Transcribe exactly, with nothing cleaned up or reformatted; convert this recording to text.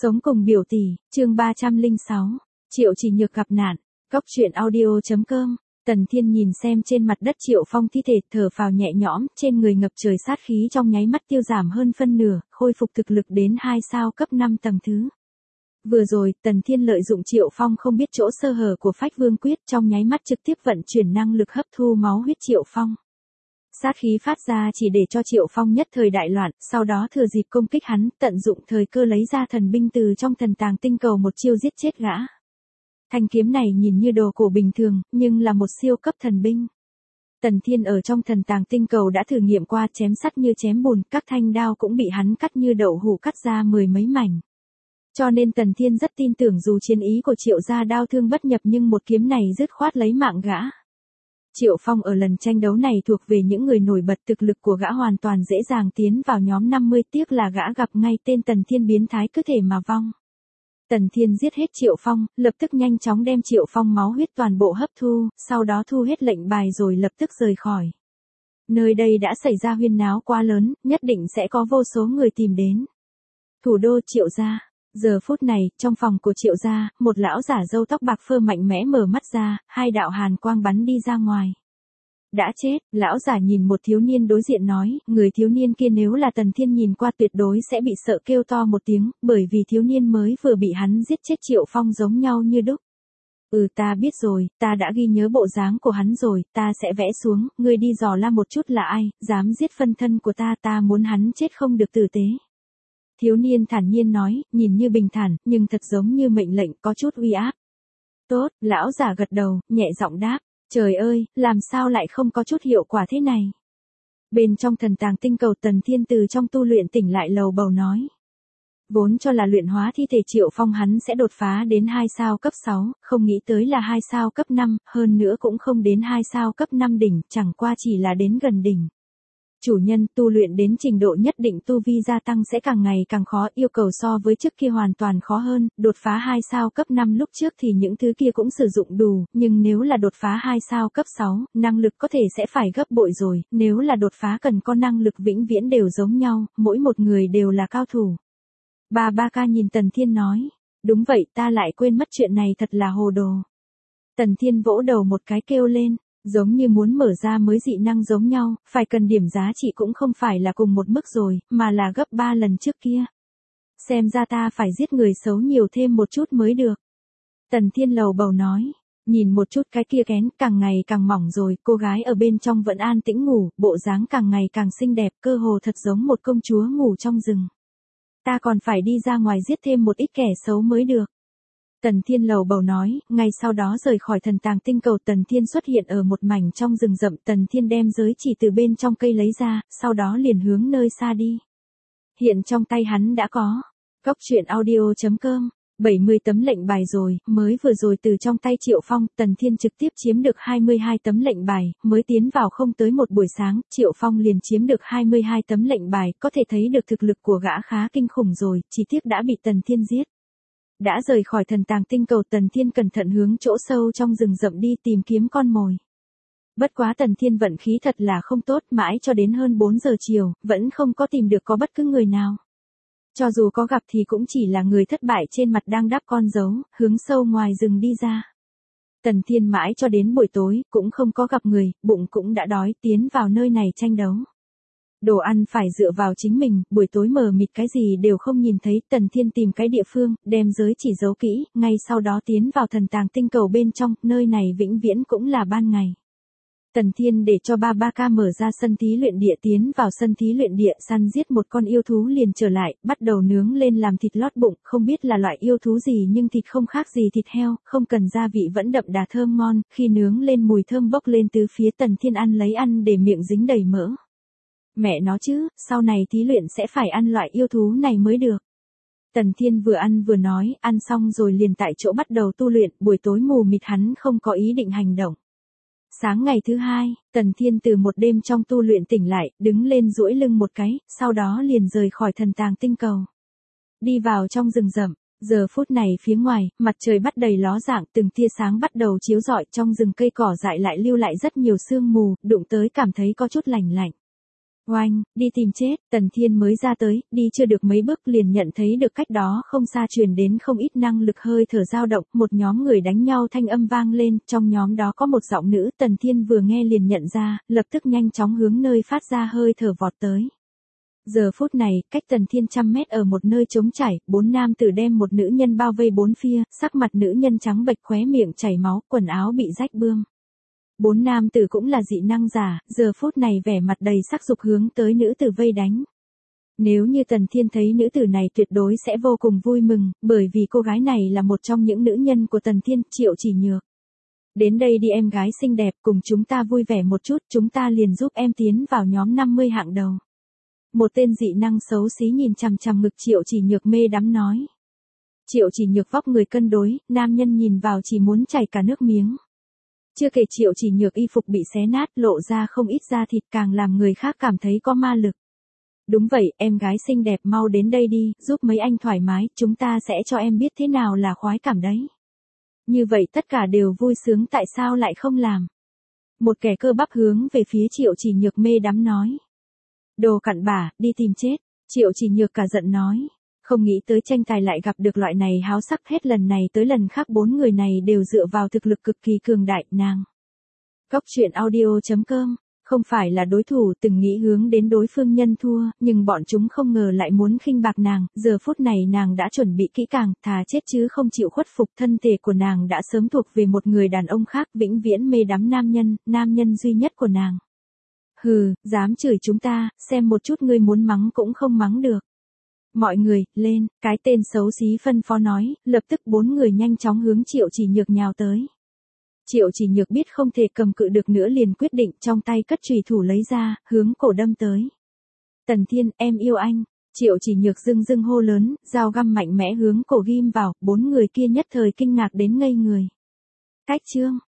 Sống cùng biểu tỷ, chương ba trăm lẻ sáu, Triệu Chỉ Nhược gặp nạn, Cóc truyện audio chấm com. Tần Thiên nhìn xem trên mặt đất Triệu Phong thi thể, thở phào nhẹ nhõm, trên người ngập trời sát khí trong nháy mắt tiêu giảm hơn phân nửa, khôi phục thực lực đến hai sao cấp năm tầng thứ. Vừa rồi, Tần Thiên lợi dụng Triệu Phong không biết chỗ sơ hở của Phách Vương Quyết, trong nháy mắt trực tiếp vận chuyển năng lực hấp thu máu huyết Triệu Phong. Sát khí phát ra chỉ để cho Triệu Phong nhất thời đại loạn, sau đó thừa dịp công kích hắn, tận dụng thời cơ lấy ra thần binh từ trong thần tàng tinh cầu một chiêu giết chết gã. Thanh kiếm này nhìn như đồ cổ bình thường, nhưng là một siêu cấp thần binh. Tần Thiên ở trong thần tàng tinh cầu đã thử nghiệm qua, chém sắt như chém bùn, các thanh đao cũng bị hắn cắt như đậu hũ cắt ra mười mấy mảnh. Cho nên Tần Thiên rất tin tưởng dù chiến ý của Triệu gia đao thương bất nhập nhưng một kiếm này dứt khoát lấy mạng gã. Triệu Phong ở lần tranh đấu này thuộc về những người nổi bật, thực lực của gã hoàn toàn dễ dàng tiến vào nhóm năm mươi, tiếc là gã gặp ngay tên Tần Thiên biến thái cứ thể mà vong. Tần Thiên giết hết Triệu Phong, lập tức nhanh chóng đem Triệu Phong máu huyết toàn bộ hấp thu, sau đó thu hết lệnh bài rồi lập tức rời khỏi. Nơi đây đã xảy ra huyên náo quá lớn, nhất định sẽ có vô số người tìm đến. Thủ đô Triệu gia. Giờ phút này, trong phòng của Triệu gia, một lão giả râu tóc bạc phơ mạnh mẽ mở mắt ra, hai đạo hàn quang bắn đi ra ngoài. Đã chết, lão giả nhìn một thiếu niên đối diện nói, người thiếu niên kia nếu là Tần Thiên nhìn qua tuyệt đối sẽ bị sợ kêu to một tiếng, bởi vì thiếu niên mới vừa bị hắn giết chết Triệu Phong giống nhau như đúc. Ừ, ta biết rồi, ta đã ghi nhớ bộ dáng của hắn rồi, ta sẽ vẽ xuống, ngươi đi dò la một chút là ai, dám giết phân thân của ta, ta muốn hắn chết không được tử tế. Thiếu niên thản nhiên nói, nhìn như bình thản, nhưng thật giống như mệnh lệnh, có chút uy áp. Tốt, lão giả gật đầu, nhẹ giọng đáp, trời ơi, làm sao lại không có chút hiệu quả thế này. Bên trong thần tàng tinh cầu Tần Thiên từ trong tu luyện tỉnh lại lầu bầu nói. Vốn cho là luyện hóa thi thể Triệu Phong hắn sẽ đột phá đến hai sao cấp sáu, không nghĩ tới là hai sao cấp năm, hơn nữa cũng không đến hai sao cấp năm đỉnh, chẳng qua chỉ là đến gần đỉnh. Chủ nhân, tu luyện đến trình độ nhất định tu vi gia tăng sẽ càng ngày càng khó, yêu cầu so với trước kia hoàn toàn khó hơn, đột phá hai sao cấp năm lúc trước thì những thứ kia cũng sử dụng đủ, nhưng nếu là đột phá hai sao cấp sáu, năng lực có thể sẽ phải gấp bội rồi, nếu là đột phá cần có năng lực vĩnh viễn đều giống nhau, mỗi một người đều là cao thủ. Bà Ba Ca nhìn Tần Thiên nói, đúng vậy, ta lại quên mất chuyện này, thật là hồ đồ. Tần Thiên vỗ đầu một cái kêu lên. Giống như muốn mở ra mới dị năng giống nhau, phải cần điểm giá trị cũng không phải là cùng một mức rồi, mà là gấp ba lần trước kia. Xem ra ta phải giết người xấu nhiều thêm một chút mới được. Tần Thiên lầu bầu nói, nhìn một chút cái kia kén càng ngày càng mỏng rồi, cô gái ở bên trong vẫn an tĩnh ngủ, bộ dáng càng ngày càng xinh đẹp, cơ hồ thật giống một công chúa ngủ trong rừng. Ta còn phải đi ra ngoài giết thêm một ít kẻ xấu mới được. Tần Thiên lầu bầu nói, ngay sau đó rời khỏi thần tàng tinh cầu Tần Thiên xuất hiện ở một mảnh trong rừng rậm, Tần Thiên đem giới chỉ từ bên trong cây lấy ra, sau đó liền hướng nơi xa đi. Hiện trong tay hắn đã có, Cóc truyện audio chấm com, bảy mươi tấm lệnh bài rồi, mới vừa rồi từ trong tay Triệu Phong, Tần Thiên trực tiếp chiếm được hai mươi hai tấm lệnh bài, mới tiến vào không tới một buổi sáng, Triệu Phong liền chiếm được hai mươi hai tấm lệnh bài, có thể thấy được thực lực của gã khá kinh khủng rồi, chỉ tiếc đã bị Tần Thiên giết. Đã rời khỏi thần tàng tinh cầu Tần Thiên cẩn thận hướng chỗ sâu trong rừng rậm đi tìm kiếm con mồi. Bất quá Tần Thiên vận khí thật là không tốt, mãi cho đến hơn bốn giờ chiều, vẫn không có tìm được có bất cứ người nào. Cho dù có gặp thì cũng chỉ là người thất bại trên mặt đang đắp con dấu, hướng sâu ngoài rừng đi ra. Tần Thiên mãi cho đến buổi tối, cũng không có gặp người, bụng cũng đã đói, tiến vào nơi này tranh đấu. Đồ ăn phải dựa vào chính mình, buổi tối mờ mịt cái gì đều không nhìn thấy, Tần Thiên tìm cái địa phương, đem giới chỉ giấu kỹ, ngay sau đó tiến vào thần tàng tinh cầu bên trong, nơi này vĩnh viễn cũng là ban ngày. Tần Thiên để cho Ba Ba Ca mở ra sân thí luyện địa, tiến vào sân thí luyện địa, săn giết một con yêu thú liền trở lại, bắt đầu nướng lên làm thịt lót bụng, không biết là loại yêu thú gì nhưng thịt không khác gì thịt heo, không cần gia vị vẫn đậm đà thơm ngon, khi nướng lên mùi thơm bốc lên từ phía Tần Thiên ăn lấy ăn để miệng dính đầy mỡ. Mẹ nó chứ, sau này thí luyện sẽ phải ăn loại yêu thú này mới được. Tần Thiên vừa ăn vừa nói, ăn xong rồi liền tại chỗ bắt đầu tu luyện, buổi tối mù mịt hắn không có ý định hành động. Sáng ngày thứ hai, Tần Thiên từ một đêm trong tu luyện tỉnh lại, đứng lên duỗi lưng một cái, sau đó liền rời khỏi thần tàng tinh cầu. Đi vào trong rừng rậm, giờ phút này phía ngoài, mặt trời bắt đầy ló dạng, từng tia sáng bắt đầu chiếu rọi, trong rừng cây cỏ dại lại lưu lại rất nhiều sương mù, đụng tới cảm thấy có chút lạnh lạnh. Oanh, đi tìm chết, Tần Thiên mới ra tới, đi chưa được mấy bước liền nhận thấy được cách đó không xa truyền đến không ít năng lực hơi thở dao động, một nhóm người đánh nhau thanh âm vang lên, trong nhóm đó có một giọng nữ, Tần Thiên vừa nghe liền nhận ra, lập tức nhanh chóng hướng nơi phát ra hơi thở vọt tới. Giờ phút này, cách Tần Thiên trăm mét ở một nơi trống trải, bốn nam tử đem một nữ nhân bao vây bốn phía, sắc mặt nữ nhân trắng bệch khóe miệng chảy máu, quần áo bị rách bươm. Bốn nam tử cũng là dị năng giả, giờ phút này vẻ mặt đầy sắc dục hướng tới nữ tử vây đánh. Nếu như Tần Thiên thấy nữ tử này tuyệt đối sẽ vô cùng vui mừng, bởi vì cô gái này là một trong những nữ nhân của Tần Thiên, Triệu Chỉ Nhược. Đến đây đi em gái xinh đẹp, cùng chúng ta vui vẻ một chút, chúng ta liền giúp em tiến vào nhóm năm mươi hạng đầu. Một tên dị năng xấu xí nhìn chằm chằm ngực Triệu Chỉ Nhược mê đắm nói. Triệu Chỉ Nhược vóc người cân đối, nam nhân nhìn vào chỉ muốn chảy cả nước miếng. Chưa kể Triệu Chỉ Nhược y phục bị xé nát, lộ ra không ít da thịt càng làm người khác cảm thấy có ma lực. Đúng vậy, em gái xinh đẹp mau đến đây đi, giúp mấy anh thoải mái, chúng ta sẽ cho em biết thế nào là khoái cảm đấy. Như vậy tất cả đều vui sướng, tại sao lại không làm? Một kẻ cơ bắp hướng về phía Triệu Chỉ Nhược mê đắm nói. Đồ cặn bã, đi tìm chết, Triệu Chỉ Nhược cả giận nói. Không nghĩ tới tranh tài lại gặp được loại này háo sắc, hết lần này tới lần khác bốn người này đều dựa vào thực lực cực kỳ cường đại, nàng. Cóc truyện audio chấm com, không phải là đối thủ, từng nghĩ hướng đến đối phương nhân thua, nhưng bọn chúng không ngờ lại muốn khinh bạc nàng, giờ phút này nàng đã chuẩn bị kỹ càng, thà chết chứ không chịu khuất phục, thân thể của nàng đã sớm thuộc về một người đàn ông khác, vĩnh viễn mê đắm nam nhân, nam nhân duy nhất của nàng. Hừ, dám chửi chúng ta, xem một chút ngươi muốn mắng cũng không mắng được. Mọi người, lên, cái tên xấu xí phân phó nói, lập tức bốn người nhanh chóng hướng Triệu Chỉ Nhược nhào tới. Triệu Chỉ Nhược biết không thể cầm cự được nữa liền quyết định trong tay cất chùy thủ lấy ra, hướng cổ đâm tới. Tần Thiên, em yêu anh. Triệu Chỉ Nhược dưng dưng hô lớn, dao găm mạnh mẽ hướng cổ ghim vào, bốn người kia nhất thời kinh ngạc đến ngây người. Cách chương.